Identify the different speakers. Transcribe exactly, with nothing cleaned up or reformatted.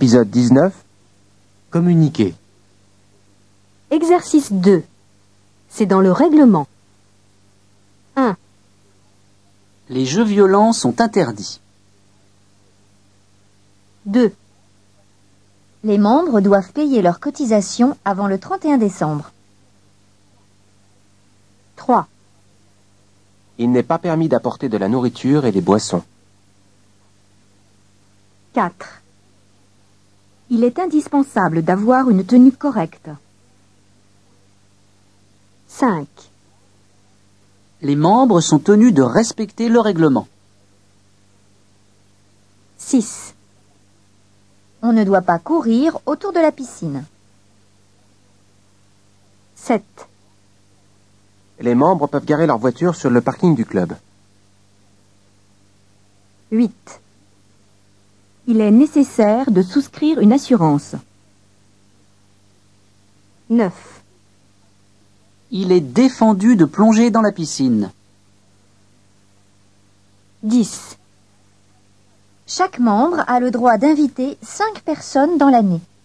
Speaker 1: Épisode dix-neuf. Communiquer.
Speaker 2: Exercice deux. C'est dans le règlement. un.
Speaker 3: Les jeux violents sont interdits.
Speaker 2: deux.
Speaker 4: Les membres doivent payer leurs cotisations avant le trente et un décembre.
Speaker 2: trois.
Speaker 1: Il n'est pas permis d'apporter de la nourriture et des boissons.
Speaker 2: quatre. Il est indispensable d'avoir une tenue correcte. cinq.
Speaker 3: Les membres sont tenus de respecter le règlement.
Speaker 2: six.
Speaker 4: On ne doit pas courir autour de la piscine.
Speaker 2: sept.
Speaker 1: Les membres peuvent garer leur voiture sur le parking du club.
Speaker 2: huit. Il est nécessaire de souscrire une assurance. neuf.
Speaker 3: Il est défendu de plonger dans la piscine.
Speaker 2: dix.
Speaker 4: Chaque membre a le droit d'inviter cinq personnes dans l'année.